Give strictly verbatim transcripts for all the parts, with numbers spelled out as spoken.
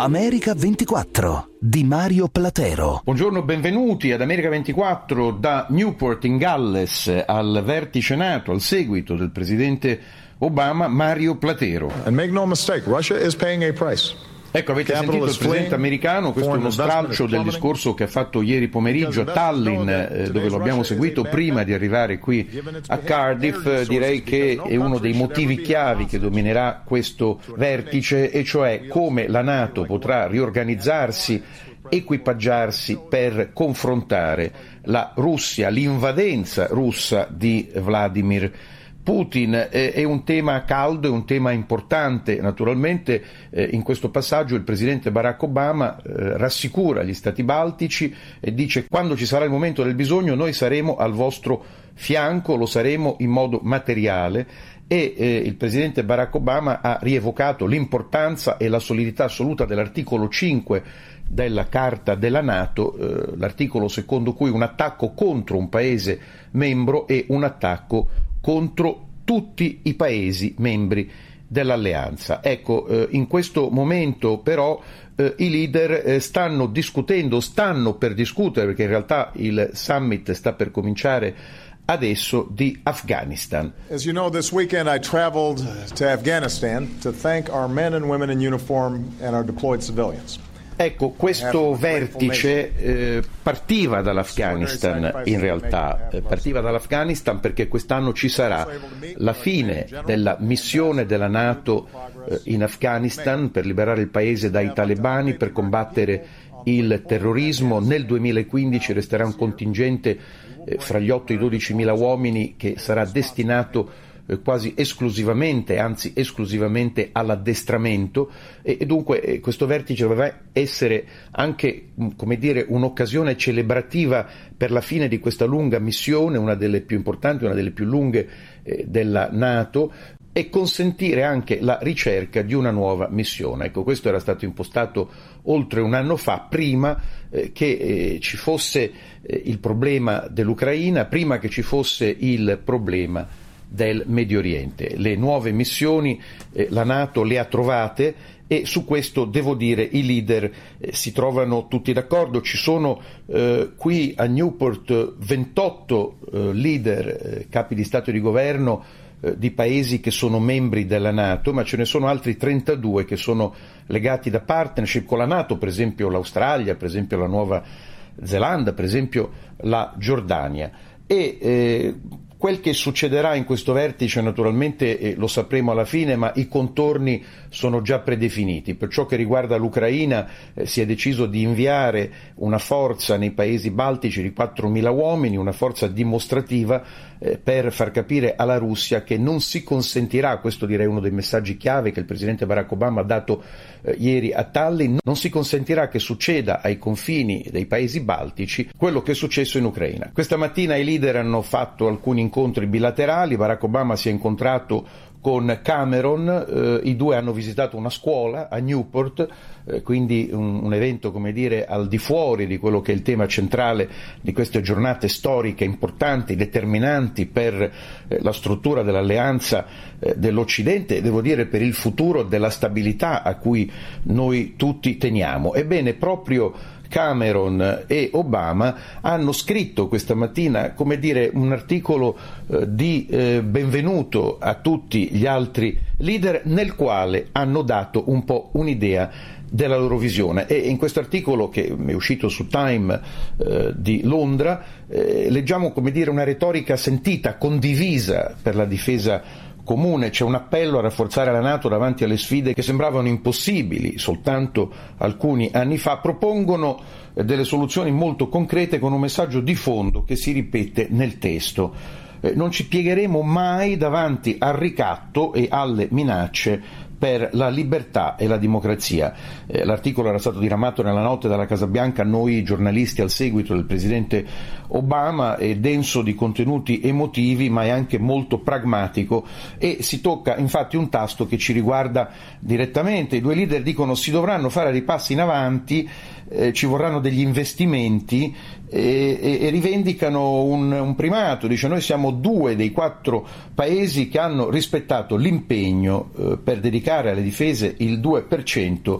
America ventiquattro di Mario Platero. Buongiorno, benvenuti ad America ventiquattro da Newport in Galles al vertice NATO al seguito del presidente Obama, Mario Platero. And make no mistake, Russia is paying a price. Ecco, avete sentito il presidente americano, questo è uno stralcio del discorso che ha fatto ieri pomeriggio a Tallinn, eh, dove lo abbiamo seguito prima di arrivare qui a Cardiff. Direi che è uno dei motivi chiavi che dominerà questo vertice, e cioè come la NATO potrà riorganizzarsi, equipaggiarsi per confrontare la Russia, l'invadenza russa di Vladimir Putin. È un tema caldo, è un tema importante. Naturalmente eh, in questo passaggio il presidente Barack Obama eh, rassicura gli stati baltici e dice: quando ci sarà il momento del bisogno noi saremo al vostro fianco, lo saremo in modo materiale. E eh, il presidente Barack Obama ha rievocato l'importanza e la solidità assoluta dell'articolo cinque della Carta della NATO, eh, l'articolo secondo cui un attacco contro un paese membro è un attacco contro tutti i Paesi membri dell'alleanza. Ecco, eh, in questo momento però eh, i leader eh, stanno discutendo, stanno per discutere, perché in realtà il summit sta per cominciare adesso, di Afghanistan. As you know, this weekend I traveled to Afghanistan to thank our men and women in uniform and our deployed civilians. Ecco, questo vertice eh, partiva dall'Afghanistan, in realtà, eh, partiva dall'Afghanistan perché quest'anno ci sarà la fine della missione della NATO eh, in Afghanistan per liberare il paese dai talebani, per combattere il terrorismo. Nel duemilaquindici resterà un contingente eh, fra gli otto e i dodicimila uomini che sarà destinato quasi esclusivamente, anzi esclusivamente all'addestramento, e, e dunque eh, questo vertice doveva essere anche, come dire, un'occasione celebrativa per la fine di questa lunga missione, una delle più importanti, una delle più lunghe eh, della NATO, e consentire anche la ricerca di una nuova missione. Ecco, questo era stato impostato oltre un anno fa, prima eh, che eh, ci fosse eh, il problema dell'Ucraina, prima che ci fosse il problema del Medio Oriente. Le nuove missioni eh, la NATO le ha trovate, e su questo devo dire i leader eh, si trovano tutti d'accordo. Ci sono eh, qui a Newport ventotto eh, leader, eh, capi di Stato e di Governo eh, di paesi che sono membri della NATO, ma ce ne sono altri trentadue che sono legati da partnership con la NATO, per esempio l'Australia, per esempio la Nuova Zelanda, per esempio la Giordania. E eh, quel che succederà in questo vertice naturalmente eh, lo sapremo alla fine, ma i contorni sono già predefiniti. Per ciò che riguarda l'Ucraina eh, si è deciso di inviare una forza nei paesi baltici di quattromila uomini, una forza dimostrativa eh, per far capire alla Russia che non si consentirà, questo direi uno dei messaggi chiave che il presidente Barack Obama ha dato eh, ieri a Tallinn, non si consentirà che succeda ai confini dei paesi baltici quello che è successo in Ucraina. Questa mattina i leader hanno fatto alcuni incontri bilaterali. Barack Obama si è incontrato con Cameron, eh, i due hanno visitato una scuola a Newport, eh, quindi un, un evento, come dire, al di fuori di quello che è il tema centrale di queste giornate storiche importanti, determinanti per eh, la struttura dell'alleanza eh, dell'Occidente e devo dire per il futuro della stabilità a cui noi tutti teniamo. Ebbene, proprio Cameron e Obama hanno scritto questa mattina, come dire, un articolo eh, di eh, benvenuto a tutti gli altri leader, nel quale hanno dato un po' un'idea della loro visione. E in questo articolo, che è uscito su Time eh, di Londra, eh, leggiamo, come dire, una retorica sentita, condivisa per la difesa comune. C'è un appello a rafforzare la NATO davanti alle sfide che sembravano impossibili soltanto alcuni anni fa. Propongono delle soluzioni molto concrete con un messaggio di fondo che si ripete nel testo. Eh, non ci piegheremo mai davanti al ricatto e alle minacce per la libertà e la democrazia. Eh, l'articolo era stato diramato nella notte dalla Casa Bianca a noi giornalisti al seguito del presidente Obama, è denso di contenuti emotivi ma è anche molto pragmatico e si tocca infatti un tasto che ci riguarda direttamente. I due leader dicono si dovranno fare dei passi in avanti, eh, ci vorranno degli investimenti e, e, e rivendicano un, un primato. Dice: noi siamo due dei quattro paesi che hanno rispettato l'impegno eh, per dedicare alle difese il due per cento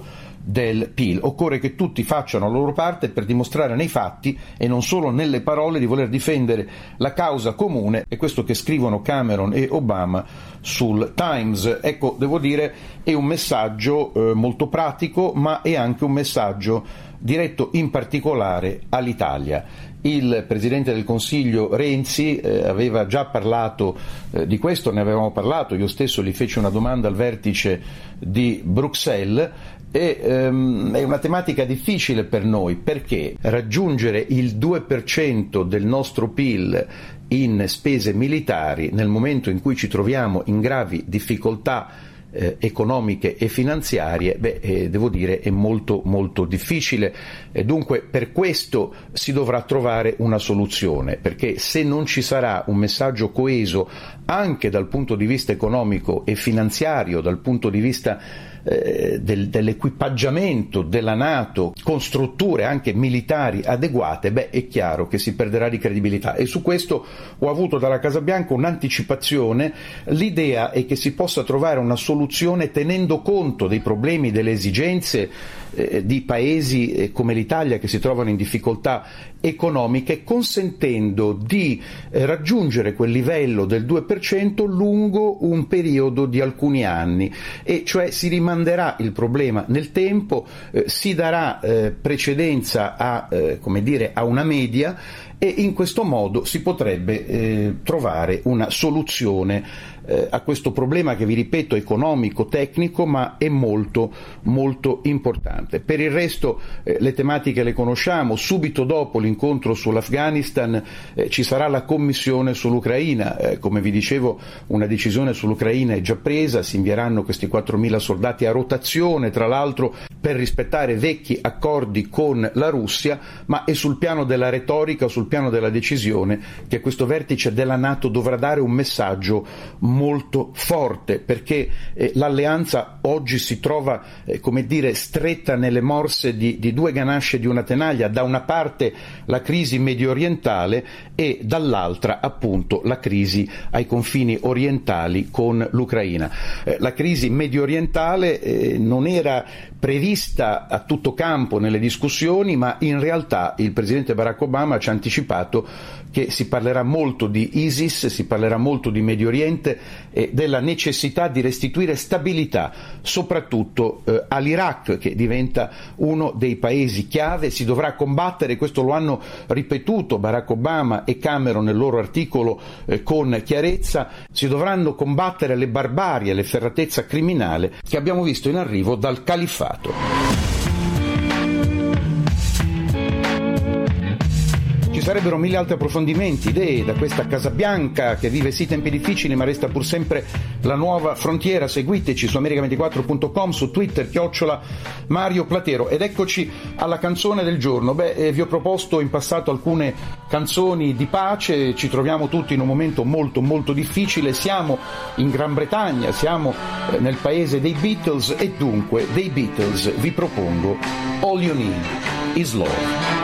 del P I L. Occorre che tutti facciano la loro parte per dimostrare nei fatti e non solo nelle parole di voler difendere la causa comune, è questo che scrivono Cameron e Obama sul Times. Ecco, devo dire, è un messaggio eh, molto pratico, ma è anche un messaggio diretto in particolare all'Italia. Il Presidente del Consiglio Renzi eh, aveva già parlato eh, di questo, ne avevamo parlato, io stesso gli feci una domanda al vertice di Bruxelles e ehm, è una tematica difficile per noi, perché raggiungere il due per cento del nostro P I L in spese militari nel momento in cui ci troviamo in gravi difficoltà Eh, economiche e finanziarie, beh, eh, devo dire è molto molto difficile e dunque per questo si dovrà trovare una soluzione, perché se non ci sarà un messaggio coeso anche dal punto di vista economico e finanziario, dal punto di vista eh, del, dell'equipaggiamento della NATO con strutture anche militari adeguate, beh, è chiaro che si perderà di credibilità. E su questo ho avuto dalla Casa Bianca un'anticipazione. L'idea è che si possa trovare una soluzione tenendo conto dei problemi, delle esigenze eh, di paesi eh, come l'Italia che si trovano in difficoltà economiche, consentendo di eh, raggiungere quel livello del due per cento lungo un periodo di alcuni anni, e cioè si rimanderà il problema nel tempo, eh, si darà eh, precedenza a, eh, come dire, a una media, e in questo modo si potrebbe eh, trovare una soluzione eh, a questo problema che, vi ripeto, è economico, tecnico, ma è molto molto importante. Per il resto eh, le tematiche le conosciamo. Subito dopo l'incontro sull'Afghanistan eh, ci sarà la commissione sull'Ucraina, eh, come vi dicevo una decisione sull'Ucraina è già presa, si invieranno questi quattromila soldati a rotazione, tra l'altro per rispettare vecchi accordi con la Russia, ma è sul piano della retorica, sul piano della decisione, che questo vertice della NATO dovrà dare un messaggio molto forte, perché eh, l'alleanza oggi si trova eh, come dire stretta nelle morse di, di due ganasce di una tenaglia, da una parte la crisi medio orientale e dall'altra appunto la crisi ai confini orientali con l'Ucraina. Eh, la crisi medio orientale eh, non era prevista a tutto campo nelle discussioni, ma in realtà il presidente Barack Obama ci ha anticipato che si parlerà molto di ISIS, si parlerà molto di Medio Oriente e della necessità di restituire stabilità, soprattutto eh, all'Iraq, che diventa uno dei paesi chiave. Si dovrà combattere, questo lo hanno ripetuto Barack Obama e Cameron nel loro articolo eh, con chiarezza, si dovranno combattere le barbarie, l'efferatezza criminale che abbiamo visto in arrivo dal califfato. Ci sarebbero mille altri approfondimenti, idee da questa Casa Bianca che vive sì tempi difficili ma resta pur sempre la nuova frontiera. Seguiteci su america ventiquattro punto com, su Twitter chiocciola Mario Platero. Ed eccoci alla canzone del giorno. Beh, eh, vi ho proposto in passato alcune canzoni di pace, ci troviamo tutti in un momento molto molto difficile, siamo in Gran Bretagna, siamo eh, nel paese dei Beatles, e dunque dei Beatles vi propongo All You Need Is Love.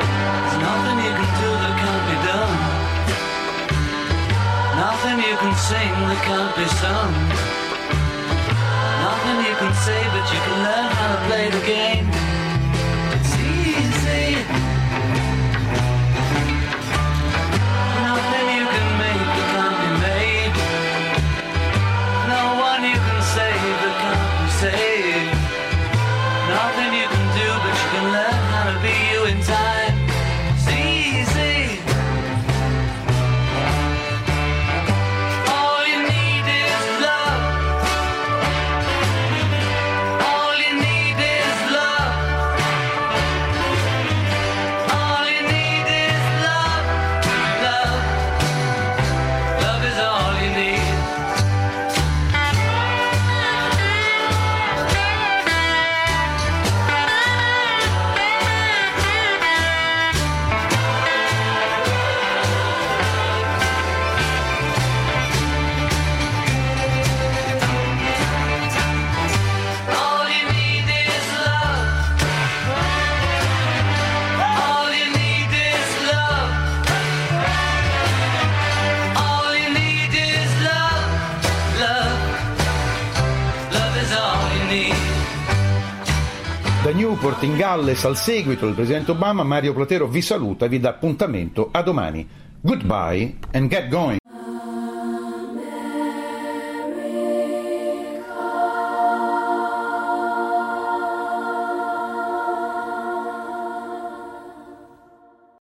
Nothing you can sing that can't be sung. Nothing you can say, but you can learn how to play the game. It's easy. Nothing you can make that can't be made. No one you can save that can't be saved. Nothing you can do, but you can learn how to be you in time. It's easy. Newport in Galles al seguito del presidente Obama, Mario Platero vi saluta e vi dà appuntamento a domani. Goodbye and get going.